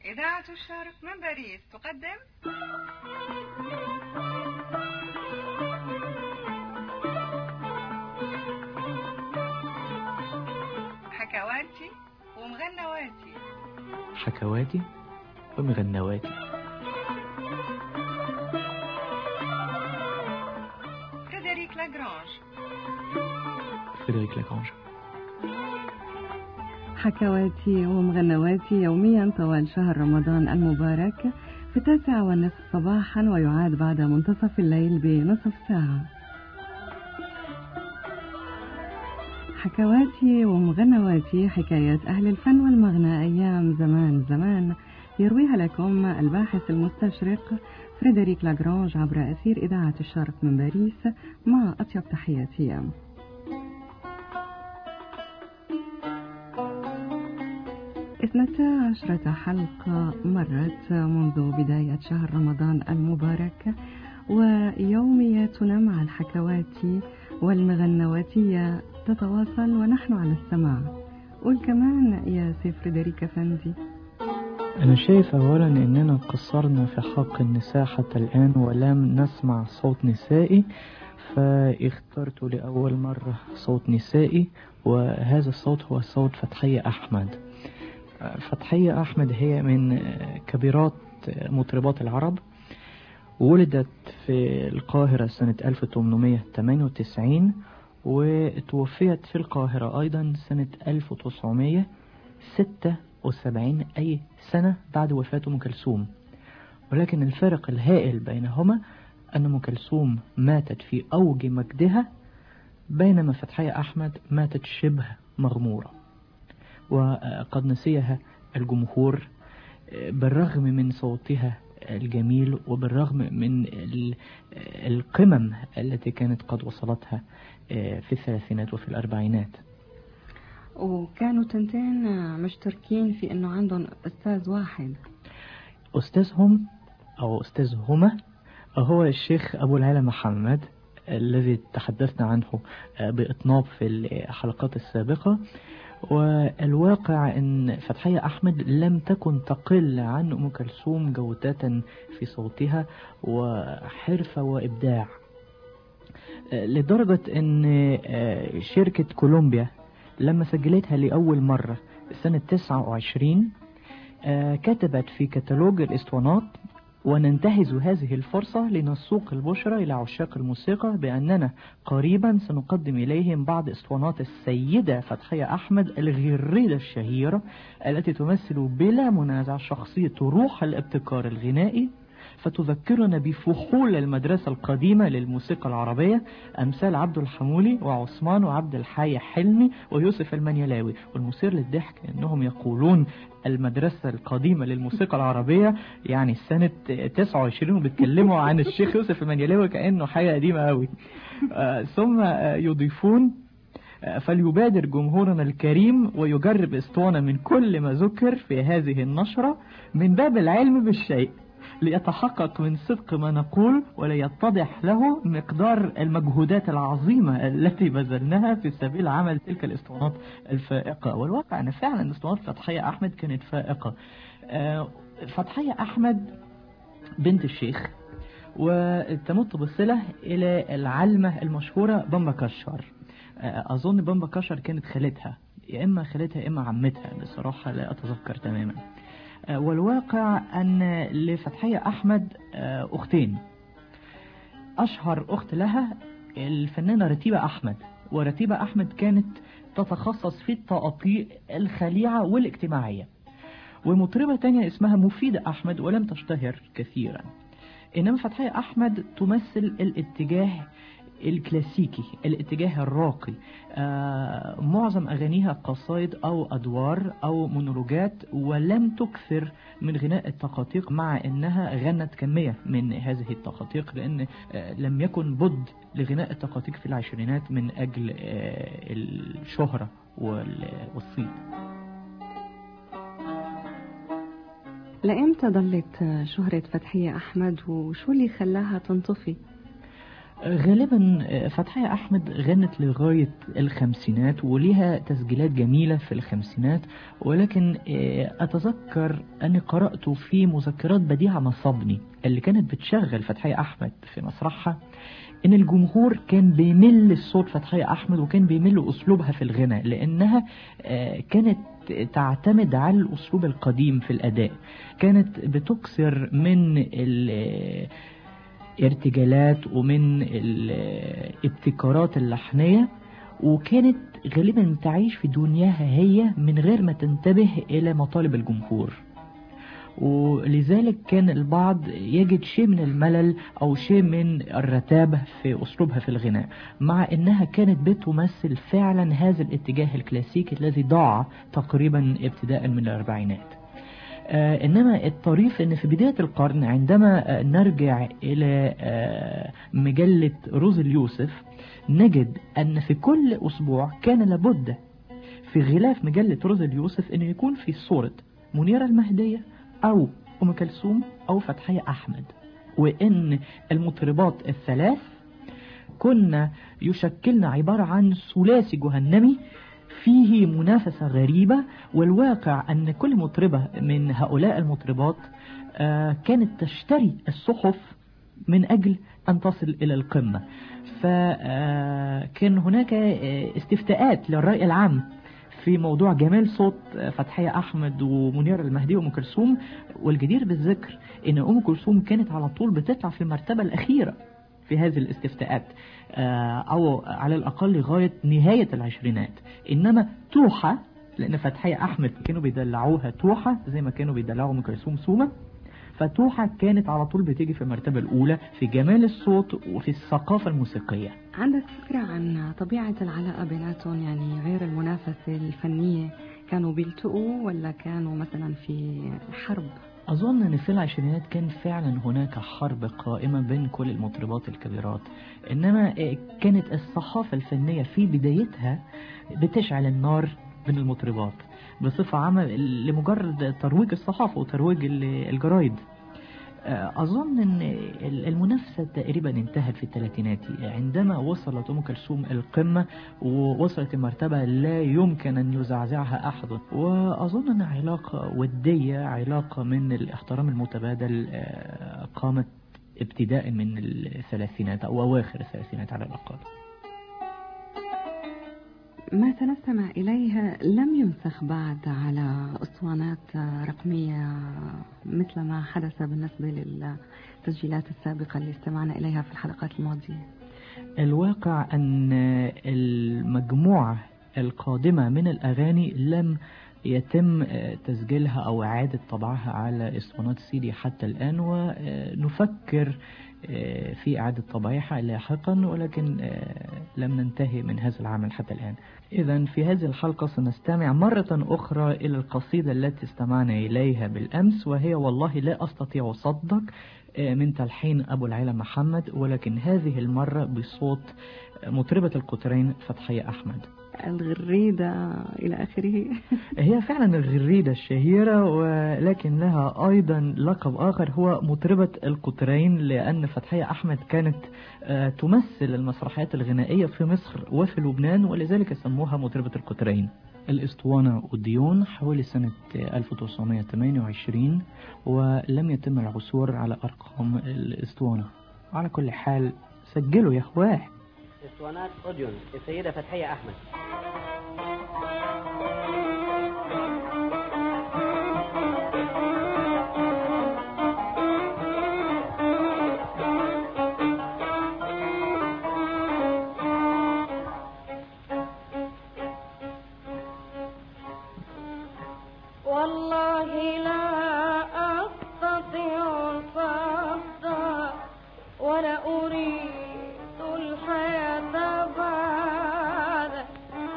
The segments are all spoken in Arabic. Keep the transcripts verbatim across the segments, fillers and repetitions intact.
إذاعة الشرق من باريس تقدم حكواتي ومغنواتي. حكواتي ومغنواتي. فريدريك لاغرانج. فريدريك لاغرانج. حكواتي ومغنواتي يوميا طوال شهر رمضان المبارك في التاسعة والنصف صباحا، ويعاد بعد منتصف الليل بنصف ساعة. حكواتي ومغنواتي، حكايات أهل الفن والمغنى أيام زمان زمان، يرويها لكم الباحث المستشرق فريدريك لاغرانج عبر أثير إذاعة الشرق من باريس، مع أطيب تحياتي. اثنتا عشرة حلقة مرت منذ بداية شهر رمضان المبارك، ويومياتنا مع الحكواتي والمغنواتية تتواصل ونحن على السماع. قول كمان يا سي فريدريك أفندي. أنا شايف أولا أننا قصرنا في حق النساء حتى الآن ولم نسمع صوت نسائي، فاخترت لأول مرة صوت نسائي، وهذا الصوت هو صوت فتحية أحمد. فتحية أحمد هي من كبيرات مطربات العرب، ولدت في القاهرة سنة ألف وثمانمائة وثمانية وتسعين، وتوفيت في القاهرة أيضا سنة ألف وتسعمائة وستة وسبعين، أي سنة بعد وفاة أم كلثوم. ولكن الفرق الهائل بينهما أن أم كلثوم ماتت في أوج مجدها، بينما فتحية أحمد ماتت شبه مغمورة، وقد نسيها الجمهور بالرغم من صوتها الجميل وبالرغم من القمم التي كانت قد وصلتها في الثلاثينات وفي الأربعينات. وكانوا تنتين مشتركين في أنه عندهم أستاذ واحد. أستاذهم أو أستاذهما هو الشيخ أبو العلا محمد، الذي تحدثنا عنه بإطناب في الحلقات السابقة. والواقع أن فتحية أحمد لم تكن تقل عن أم كلثوم جودة في صوتها وحرفة وإبداع، لدرجة أن شركة كولومبيا لما سجلتها لأول مرة سنة تسعة وعشرين كتبت في كتالوج الإسطوانات: وننتهز هذه الفرصة لنسوق البشرى إلى عشاق الموسيقى بأننا قريبا سنقدم إليهم بعض اسطوانات السيدة فتحية أحمد الغريدة الشهيرة، التي تمثل بلا منازع شخصية روح الابتكار الغنائي، فتذكرنا بفحول المدرسة القديمة للموسيقى العربية، أمثال عبد الحمولي وعثمان وعبد الحي حلمي ويوسف المنيلاوي. والمثير للضحك أنهم يقولون المدرسة القديمة للموسيقى العربية يعني سنة تسعة وعشرين، وبيتكلموا عن الشيخ يوسف المنيلاوي كأنه حاجة قديمة قوي. آه ثم آه يضيفون: آه فليبادر جمهورنا الكريم ويجرب اسطوانة من كل ما ذكر في هذه النشرة من باب العلم بالشيء، ليتحقق من صدق ما نقول وليتضح له مقدار المجهودات العظيمة التي بذلناها في سبيل عمل تلك الاسطوانات الفائقة. والواقع أن فعلا اسطوانات فتحية أحمد كانت فائقة. فتحية أحمد بنت الشيخ، وتمت بصلة إلى العلمة المشهورة بامبا كشار. أظن بامبا كشار كانت خالتها، يا إما خالتها يا إما عمتها، بصراحة لا أتذكر تماما. والواقع أن لفتحية أحمد أختين، أشهر أخت لها الفنانة رتيبة أحمد، ورتيبة أحمد كانت تتخصص في التقاطيع الخليعة والاجتماعية. ومطربة تانية اسمها مفيدة أحمد ولم تشتهر كثيرا. إنما فتحية أحمد تمثل الاتجاه الكلاسيكي، الاتجاه الراقي. آه معظم أغانيها قصائد أو أدوار أو مونولوجات، ولم تكثر من غناء التقاطيق، مع أنها غنت كمية من هذه التقاطيق، لأن آه لم يكن بد لغناء التقاطيق في العشرينات من أجل آه الشهرة والصيت. لإمتى ظلت شهرة فتحية أحمد، وشو اللي خلاها تنطفي؟ غالبا فتحية أحمد غنت لغاية الخمسينات وليها تسجيلات جميلة في الخمسينات، ولكن أتذكر أني قرأت في مذكرات بديعة مصبني اللي كانت بتشغل فتحية أحمد في مسرحها إن الجمهور كان بيمل صوت فتحية أحمد وكان بيمل أسلوبها في الغناء، لأنها كانت تعتمد على الأسلوب القديم في الأداء، كانت بتكسر من الارتجالات ومن الابتكارات اللحنية، وكانت غالبا تعيش في دنياها هي من غير ما تنتبه إلى مطالب الجمهور، ولذلك كان البعض يجد شيء من الملل أو شيء من الرتابة في أسلوبها في الغناء، مع أنها كانت بتمثل فعلا هذا الاتجاه الكلاسيكي الذي ضاع تقريبا ابتداء من الأربعينات. آه إنما الطريف أن في بداية القرن عندما آه نرجع إلى آه مجلة روز اليوسف نجد أن في كل أسبوع كان لابد في غلاف مجلة روز اليوسف أن يكون في صورة منيرة المهدية أو أم كلثوم أو فتحية أحمد، وإن المطربات الثلاث كنا يشكلنا عبارة عن ثلاثي جهنمي فيه منافسة غريبة، والواقع أن كل مطربة من هؤلاء المطربات كانت تشتري الصحف من أجل أن تصل إلى القمة، فكان هناك استفتاءات للرأي العام في موضوع جمال صوت فتحية أحمد ومنيرة المهدي وأم كلثوم، والجدير بالذكر أن أم كلثوم كانت على طول بتطلع في المرتبة الأخيرة في هذه الاستفتاءات، أو على الأقل لغاية نهاية العشرينات. إنما توحة، لأن فتحية أحمد كانوا بيدلعوها توحة زي ما كانوا بيدلعوا أم كلثوم سومة، فتوحة كانت على طول بتيجي في المرتبة الأولى في جمال الصوت وفي الثقافة الموسيقية. عندك فكرة عن طبيعة العلاقة بيناتهم؟ يعني غير المنافسة الفنية كانوا بيلتقوا ولا كانوا مثلا في حرب؟ أظن أن في العشرينات كان فعلا هناك حرب قائمة بين كل المطربات الكبيرات، إنما كانت الصحافة الفنية في بدايتها بتشعل النار بين المطربات بصفة عامة لمجرد ترويج الصحافة وترويج الجرايد. أظن أن المنافسة تقريبا انتهت في الثلاثينات عندما وصلت أم كلثوم القمة ووصلت المرتبة لا يمكن أن يزعزعها أحد، وأظن أن علاقة ودية، علاقة من الاحترام المتبادل قامت ابتداء من الثلاثينات أو أواخر الثلاثينات على الأقل. ما سنستمع إليها لم ينسخ بعد على أسطوانات رقمية مثل ما حدث بالنسبة للتسجيلات السابقة اللي استمعنا إليها في الحلقات الماضية. الواقع أن المجموعة القادمة من الأغاني لم يتم تسجيلها أو إعادة طبعها على اسطوانات سيدي حتى الآن، ونفكر في إعادة طبعها لاحقا، ولكن لم ننتهي من هذا العمل حتى الآن. إذن في هذه الحلقة سنستمع مرة أخرى إلى القصيدة التي استمعنا إليها بالأمس، وهي والله لا أستطيع صدق من تلحين أبو العلا محمد، ولكن هذه المرة بصوت مطربة القطرين فتحية أحمد. الغريدة إلى آخره. هي فعلا الغريدة الشهيرة، ولكن لها أيضا لقب آخر هو مطربة القطرين، لأن فتحية أحمد كانت تمثل المسرحيات الغنائية في مصر وفي لبنان، ولذلك سموها مطربة القطرين. الاسطوانة أوديون حوالي سنة ألف وتسعمائة وثمانية وعشرين، ولم يتم العثور على أرقام الاسطوانة. على كل حال سجلوا يا اخواه. اسطوانات أوديون السيدة فتحية أحمد. والله لا أستطيع الصبر ولا أريد الحياة بعد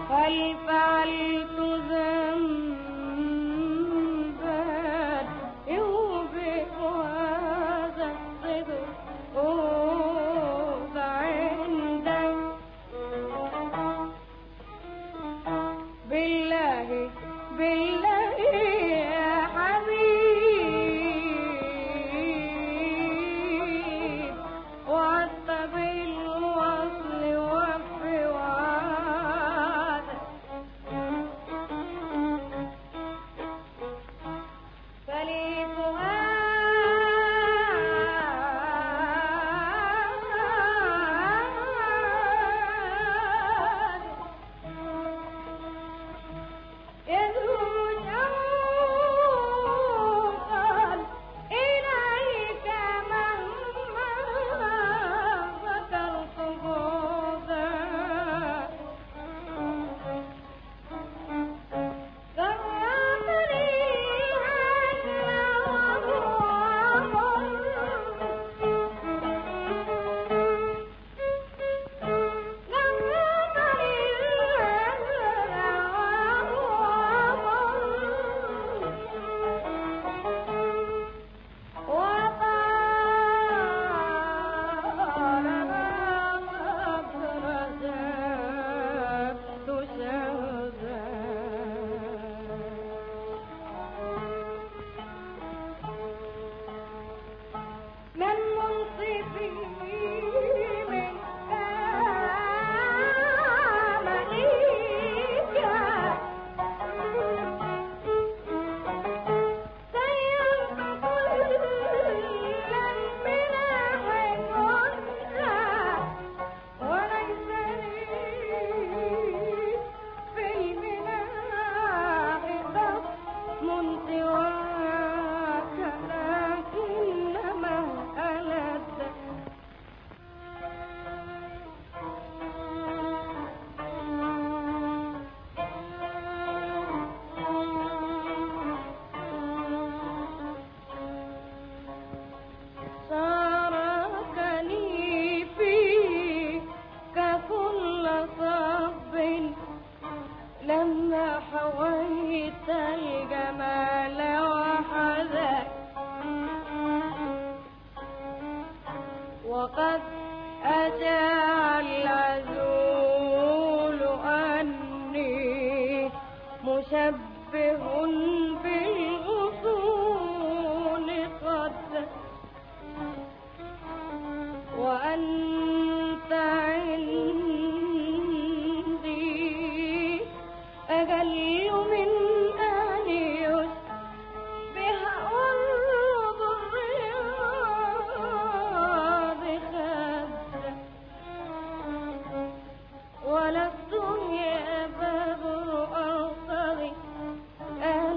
هل فعلت ذنبا يوبئ هذا الصدق أوضع عندك بالله بالله يا حبيب وعدت بالوصل وفي وعدك فلي فؤاد يدعو شوقا إليك مهما ذكرت بعدك ذرتني من منصفي من كامليك سيرت كلا من حكمك وليس لي في المناح ضم سواك لكنما ألد شاركني فيك كل صب لما حويت الجمال وحدك وقد أجاع العزول أني مشبه بالأصول قد وأنت عندي أجل من أن يشبه أرض الرياض خدك ولست يا بدر أرتضي أن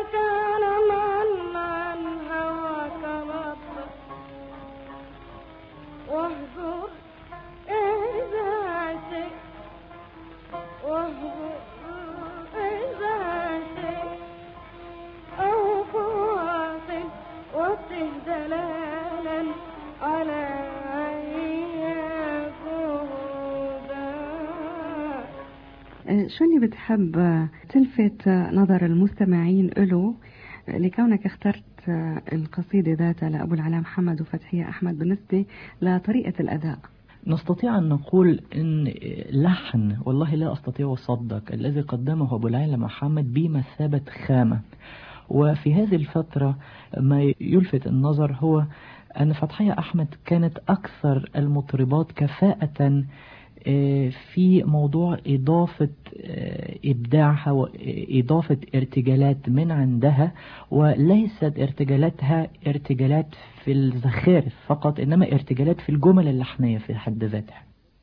كان من عن هواك مطر واهجر إذا شئت واهجر إذا شئت أو فاصل وصه دلالا على شو اللي بتحب تلفت نظر المستمعين له لكونك اخترت القصيدة ذاتها لأبو العلا محمد وفتحية أحمد بالنسبة لطريقة الأداء؟ نستطيع أن نقول أن لحن والله لا أستطيع أصدق الذي قدمه أبو العلا محمد بمثابة خامة. وفي هذه الفترة ما يلفت النظر هو أن فتحية أحمد كانت أكثر المطربات كفاءة في موضوع إضافة إبداعها وإضافة ارتجالات من عندها، وليست ارتجالاتها ارتجالات في الزخارف فقط، إنما ارتجالات في الجمل اللحنية في حد ذاتها.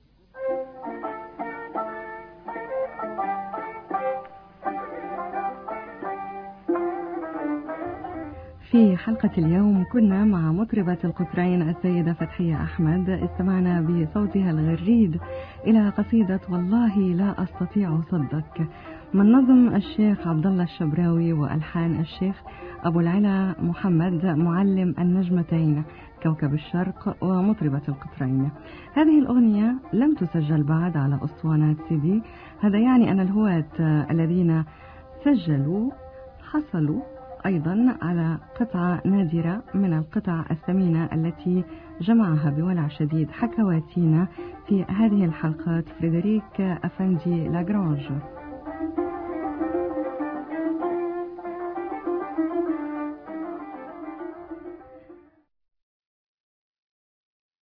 في حلقة اليوم كنا مع مطربة القطرين السيدة فتحية أحمد، استمعنا بصوتها الغريد إلى قصيدة والله لا أستطيع صدق من نظم الشيخ عبد الله الشبراوي وألحان الشيخ أبو العلا محمد معلم النجمتين كوكب الشرق ومطربة القطرين. هذه الأغنية لم تسجل بعد على أسطوانات سيدي، هذا يعني أن الهواة الذين سجلوا حصلوا أيضا على قطعة نادرة من القطع الثمينة التي جمعها بولع شديد حكواتينا في هذه الحلقات فريدريك أفندي لاغرانج.